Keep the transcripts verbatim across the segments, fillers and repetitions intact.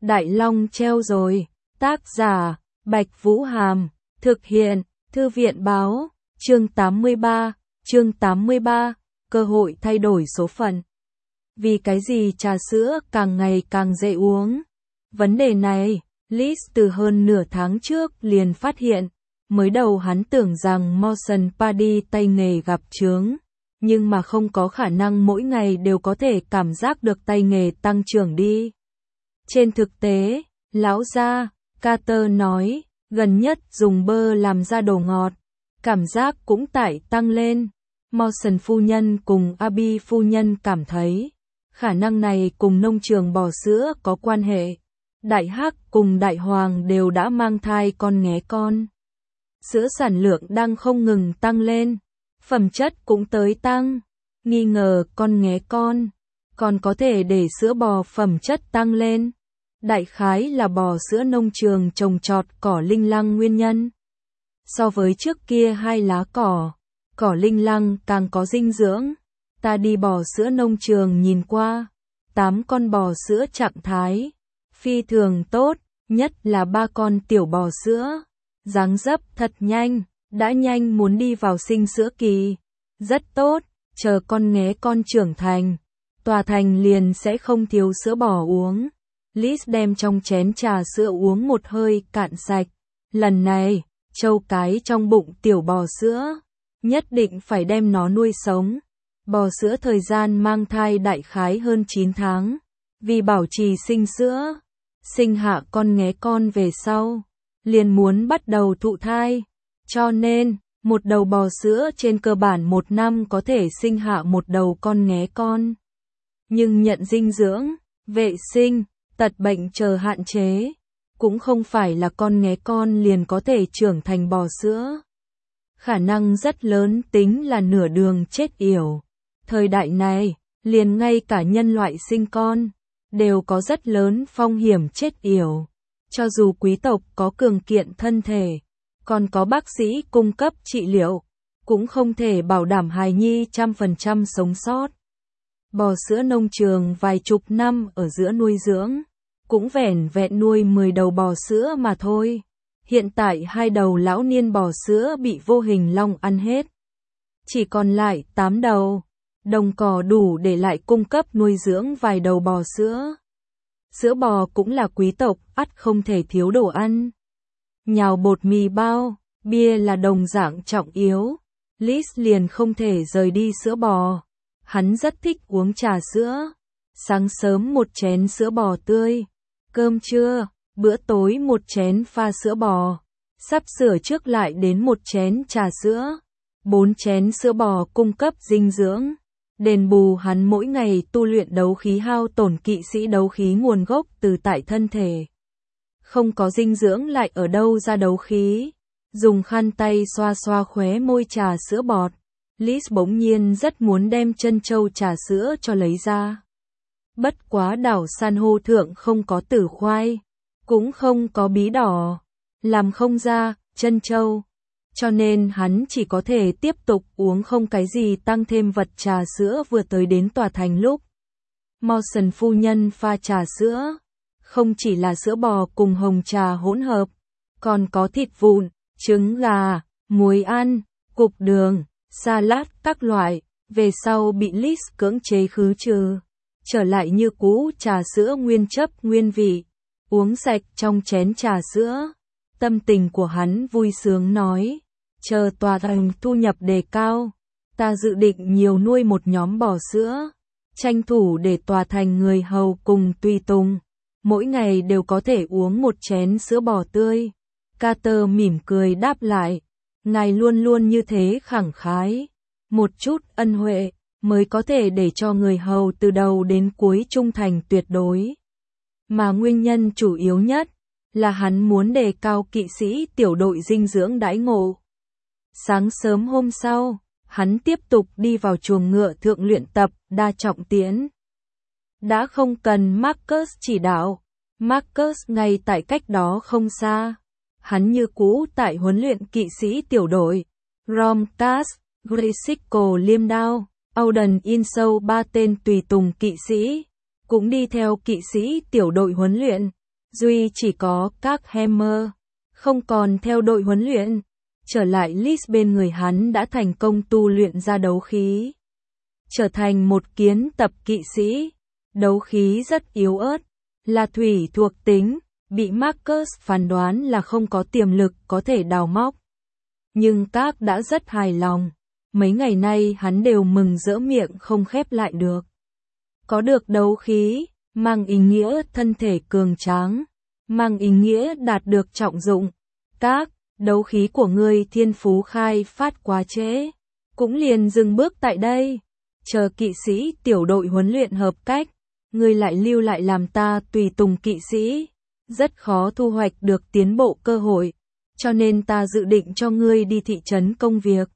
Đại Long treo rồi. Tác giả, Bạch Vũ Hàm. Thực hiện, Thư viện Báo. Chương tám mươi ba. Chương tám mươi ba. Cơ hội thay đổi số phận. Vì cái gì trà sữa càng ngày càng dễ uống? Vấn đề này, Liz từ hơn nửa tháng trước liền phát hiện. Mới đầu hắn tưởng rằng Motion Party tay nghề gặp chướng, nhưng mà không có khả năng mỗi ngày đều có thể cảm giác được tay nghề tăng trưởng đi. Trên thực tế, lão gia, Carter nói, gần nhất dùng bơ làm ra đồ ngọt, cảm giác cũng tại tăng lên. Motion phu nhân cùng Abby phu nhân cảm thấy, khả năng này cùng nông trường bò sữa có quan hệ. Đại Hắc cùng Đại Hoàng đều đã mang thai con nghé con. Sữa sản lượng đang không ngừng tăng lên, phẩm chất cũng tới tăng. Nghi ngờ con nghé con, còn có thể để sữa bò phẩm chất tăng lên. Đại khái là bò sữa nông trường trồng trọt cỏ linh lăng nguyên nhân. So với trước kia hai lá cỏ, cỏ linh lăng càng có dinh dưỡng. Ta đi bò sữa nông trường nhìn qua, tám con bò sữa trạng thái phi thường tốt, nhất là ba con tiểu bò sữa. Dáng dấp thật nhanh, đã nhanh muốn đi vào sinh sữa kỳ. Rất tốt, chờ con nghé con trưởng thành, tòa thành liền sẽ không thiếu sữa bò uống. Liz đem trong chén trà sữa uống một hơi cạn sạch. Lần này, trâu cái trong bụng tiểu bò sữa, nhất định phải đem nó nuôi sống. Bò sữa thời gian mang thai đại khái hơn chín tháng, vì bảo trì sinh sữa, sinh hạ con nghé con về sau, liền muốn bắt đầu thụ thai. Cho nên, một đầu bò sữa trên cơ bản một năm có thể sinh hạ một đầu con nghé con. Nhưng nhận dinh dưỡng, vệ sinh, tật bệnh chờ hạn chế, cũng không phải là con nghé con liền có thể trưởng thành bò sữa. Khả năng rất lớn tính là nửa đường chết yểu. Thời đại này, liền ngay cả nhân loại sinh con, đều có rất lớn phong hiểm chết yểu. Cho dù quý tộc có cường kiện thân thể, còn có bác sĩ cung cấp trị liệu, cũng không thể bảo đảm hài nhi trăm phần trăm sống sót. Bò sữa nông trường vài chục năm ở giữa nuôi dưỡng, cũng vẻn vẹn nuôi mười đầu bò sữa mà thôi. Hiện tại hai đầu lão niên bò sữa bị vô hình long ăn hết. Chỉ còn lại tám đầu, đồng cỏ đủ để lại cung cấp nuôi dưỡng vài đầu bò sữa. Sữa bò cũng là quý tộc, ắt không thể thiếu đồ ăn. Nhào bột mì bao, bia là đồng dạng trọng yếu. Liz liền không thể rời đi sữa bò. Hắn rất thích uống trà sữa. Sáng sớm một chén sữa bò tươi. Cơm trưa, bữa tối một chén pha sữa bò. Sắp sửa trước lại đến một chén trà sữa. Bốn chén sữa bò cung cấp dinh dưỡng. Đền bù hắn mỗi ngày tu luyện đấu khí hao tổn. Kỵ sĩ đấu khí nguồn gốc từ tại thân thể. Không có dinh dưỡng lại ở đâu ra đấu khí. Dùng khăn tay xoa xoa khóe môi trà sữa bọt. Liz bỗng nhiên rất muốn đem chân châu trà sữa cho lấy ra. Bất quá đảo san hô thượng không có tử khoai, cũng không có bí đỏ, làm không ra chân châu. Cho nên hắn chỉ có thể tiếp tục uống không cái gì tăng thêm vật trà sữa vừa tới đến tòa thành lúc. Motion phu nhân pha trà sữa, không chỉ là sữa bò cùng hồng trà hỗn hợp, còn có thịt vụn, trứng gà, muối ăn, cục đường, salad các loại, về sau bị Liz cưỡng chế khứ trừ. Trở lại như cũ trà sữa nguyên chất nguyên vị, uống sạch trong chén trà sữa. Tâm tình của hắn vui sướng nói, chờ tòa thành thu nhập đề cao, ta dự định nhiều nuôi một nhóm bò sữa, tranh thủ để tòa thành người hầu cùng tùy tùng, mỗi ngày đều có thể uống một chén sữa bò tươi. Carter mỉm cười đáp lại, ngài luôn luôn như thế khẳng khái, một chút ân huệ mới có thể để cho người hầu từ đầu đến cuối trung thành tuyệt đối. Mà nguyên nhân chủ yếu nhất là hắn muốn đề cao kỵ sĩ tiểu đội dinh dưỡng đãi ngộ. Sáng sớm hôm sau, hắn tiếp tục đi vào chuồng ngựa thượng luyện tập đa trọng tiễn. Đã không cần Marcus chỉ đạo, Marcus ngay tại cách đó không xa. Hắn như cũ tại huấn luyện kỵ sĩ tiểu đội. Rom Cass, Gresico liêm đao, Auden Insou ba tên tùy tùng kỵ sĩ, cũng đi theo kỵ sĩ tiểu đội huấn luyện. duy chỉ có các Hammer, không còn theo đội huấn luyện. Trở lại Liz bên người hắn đã thành công tu luyện ra đấu khí. Trở thành một kiến tập kỵ sĩ. Đấu khí rất yếu ớt, là thủy thuộc tính, bị Marcus phán đoán là không có tiềm lực có thể đào móc. Nhưng các đã rất hài lòng. Mấy ngày nay hắn đều mừng rỡ miệng không khép lại được. Có được đấu khí, mang ý nghĩa thân thể cường tráng, mang ý nghĩa đạt được trọng dụng. Các, đấu khí của ngươi thiên phú khai phát quá trễ, cũng liền dừng bước tại đây. Chờ kỵ sĩ tiểu đội huấn luyện hợp cách, ngươi lại lưu lại làm ta tùy tùng kỵ sĩ, rất khó thu hoạch được tiến bộ cơ hội, cho nên ta dự định cho ngươi đi thị trấn công việc.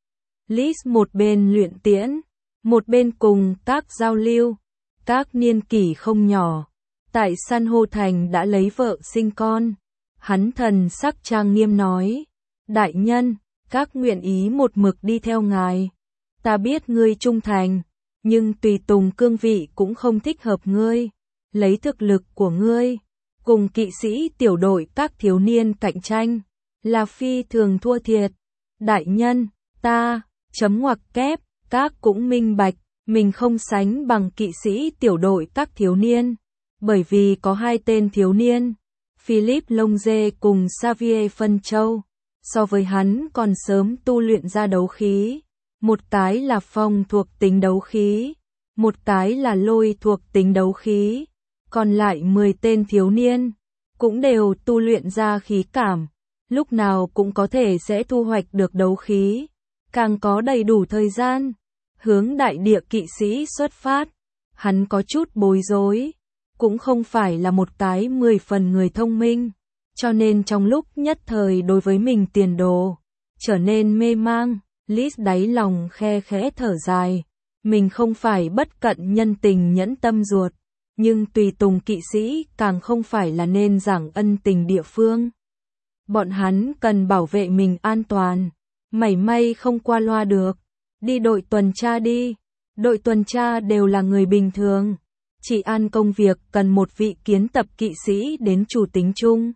Liz một bên luyện tiễn, một bên cùng các giao lưu. Các niên kỷ không nhỏ, tại San Hô Thành đã lấy vợ sinh con. Hắn thần sắc trang nghiêm nói, đại nhân, các nguyện ý một mực đi theo ngài. Ta biết ngươi trung thành, nhưng tùy tùng cương vị cũng không thích hợp ngươi. Lấy thực lực của ngươi, cùng kỵ sĩ tiểu đội các thiếu niên cạnh tranh, là phi thường thua thiệt. Đại nhân, ta, chấm ngoặc kép, các cũng minh bạch, mình không sánh bằng kỵ sĩ tiểu đội các thiếu niên. Bởi vì có hai tên thiếu niên, Philip Longe cùng Xavier Phân Châu, so với hắn còn sớm tu luyện ra đấu khí. Một cái là phong thuộc tính đấu khí, một cái là lôi thuộc tính đấu khí. Còn lại mười tên thiếu niên, cũng đều tu luyện ra khí cảm, lúc nào cũng có thể sẽ thu hoạch được đấu khí, càng có đầy đủ thời gian. Hướng đại địa kỵ sĩ xuất phát, hắn có chút bối rối, cũng không phải là một cái mười phần người thông minh, cho nên trong lúc nhất thời đối với mình tiền đồ, trở nên mê mang. Liz đáy lòng khe khẽ thở dài, mình không phải bất cận nhân tình nhẫn tâm ruột, nhưng tùy tùng kỵ sĩ càng không phải là nên giảng ân tình địa phương. Bọn hắn cần bảo vệ mình an toàn, mảy may không qua loa được. Đi đội tuần tra đi, đội tuần tra đều là người bình thường, chỉ an công việc cần một vị kiến tập kỵ sĩ đến chủ tính chung.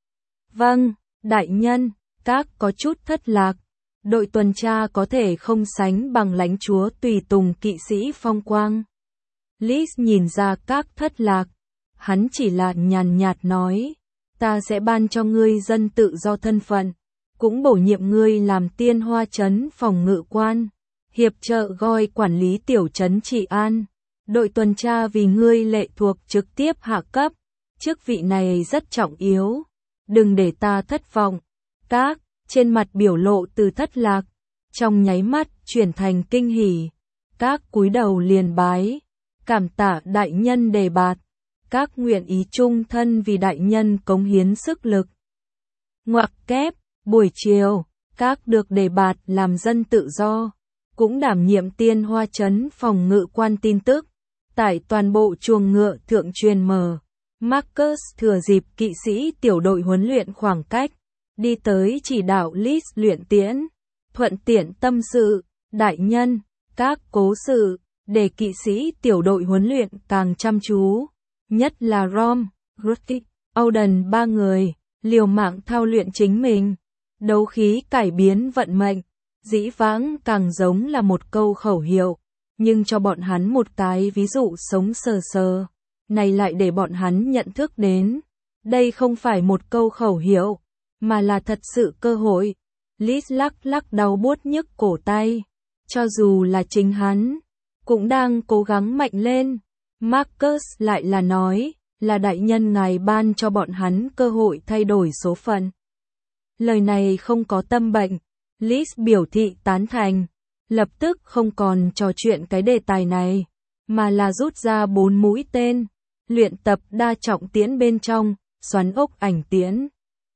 Vâng, đại nhân, các có chút thất lạc, đội tuần tra có thể không sánh bằng lãnh chúa tùy tùng kỵ sĩ phong quang. Liz nhìn ra các thất lạc, hắn chỉ là nhàn nhạt nói, ta sẽ ban cho ngươi dân tự do thân phận, cũng bổ nhiệm ngươi làm tiên hoa trấn phòng ngự quan. Hiệp trợ Goi quản lý tiểu trấn trị an. Đội tuần tra vì ngươi lệ thuộc trực tiếp hạ cấp. Chức vị này rất trọng yếu. Đừng để ta thất vọng. Các, trên mặt biểu lộ từ thất lạc, trong nháy mắt chuyển thành kinh hỉ. Các cúi đầu liền bái. Cảm tạ đại nhân đề bạt. Các nguyện ý chung thân vì đại nhân cống hiến sức lực. Ngoặc kép, buổi chiều, các được đề bạt làm dân tự do. Cũng đảm nhiệm tiên hoa trấn phòng ngự quan tin tức. Tại toàn bộ chuồng ngựa thượng truyền mở. Marcus thừa dịp kỵ sĩ tiểu đội huấn luyện khoảng cách, đi tới chỉ đạo Liz luyện tiễn. Thuận tiện tâm sự, đại nhân, các cố sự, để kỵ sĩ tiểu đội huấn luyện càng chăm chú. Nhất là Rom, Grutic, Auden ba người, liều mạng thao luyện chính mình. Đấu khí cải biến vận mệnh. Dĩ vãng càng giống là một câu khẩu hiệu, nhưng cho bọn hắn một cái ví dụ sống sờ sờ, này lại để bọn hắn nhận thức đến. Đây không phải một câu khẩu hiệu, mà là thật sự cơ hội. Liz lắc lắc đau buốt nhức cổ tay, cho dù là chính hắn, cũng đang cố gắng mạnh lên. Marcus lại là nói, là đại nhân ngài ban cho bọn hắn cơ hội thay đổi số phận. Lời này không có tâm bệnh. Liz biểu thị tán thành, lập tức không còn trò chuyện cái đề tài này, mà là rút ra bốn mũi tên, luyện tập đa trọng tiễn bên trong, xoắn ốc ảnh tiễn.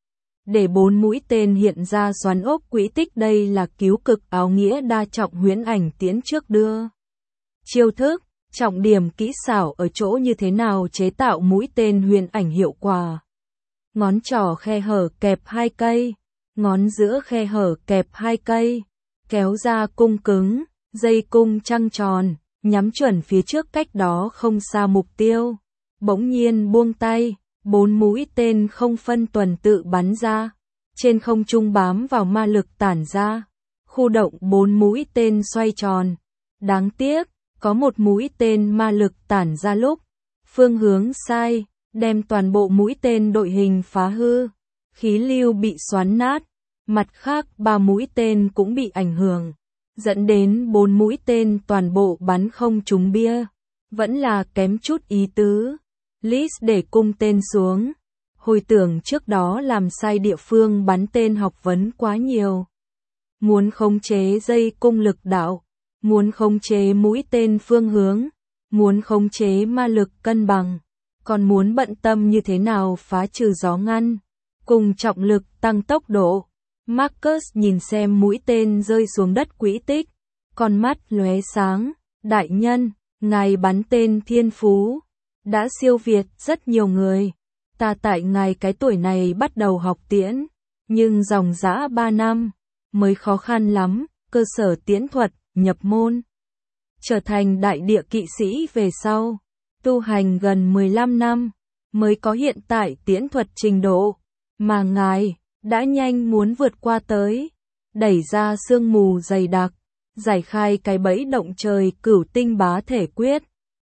Để bốn mũi tên hiện ra xoắn ốc quỹ tích, đây là cứu cực áo nghĩa đa trọng huyễn ảnh tiễn trước đưa. Chiêu thức, trọng điểm kỹ xảo ở chỗ như thế nào chế tạo mũi tên huyền ảnh hiệu quả. Ngón trỏ khe hở kẹp hai cây. Ngón giữa khe hở kẹp hai cây, kéo ra cung cứng, dây cung trăng tròn, nhắm chuẩn phía trước cách đó không xa mục tiêu. Bỗng nhiên buông tay, bốn mũi tên không phân tuần tự bắn ra, trên không trung bám vào ma lực tản ra. Khu động bốn mũi tên xoay tròn. Đáng tiếc, có một mũi tên ma lực tản ra lúc phương hướng sai, đem toàn bộ mũi tên đội hình phá hư, khí lưu bị xoắn nát, mặt khác ba mũi tên cũng bị ảnh hưởng, dẫn đến bốn mũi tên toàn bộ bắn không trúng bia, vẫn là kém chút ý tứ. Lis để cung tên xuống, hồi tưởng trước đó làm sai địa phương bắn tên học vấn quá nhiều. Muốn khống chế dây cung lực đạo, muốn khống chế mũi tên phương hướng, muốn khống chế ma lực cân bằng, còn muốn bận tâm như thế nào phá trừ gió ngăn, cùng trọng lực tăng tốc độ. Marcus nhìn xem mũi tên rơi xuống đất quỹ tích, con mắt lóe sáng, đại nhân, ngài bắn tên thiên phú, đã siêu việt rất nhiều người. Ta tại ngài cái tuổi này bắt đầu học tiễn, nhưng dòng dã ba năm, mới khó khăn lắm, cơ sở tiễn thuật, nhập môn. Trở thành đại địa kỵ sĩ về sau, tu hành gần mười lăm năm, mới có hiện tại tiễn thuật trình độ, mà ngài đã nhanh muốn vượt qua tới, đẩy ra sương mù dày đặc, giải khai cái bẫy động trời cửu tinh bá thể quyết.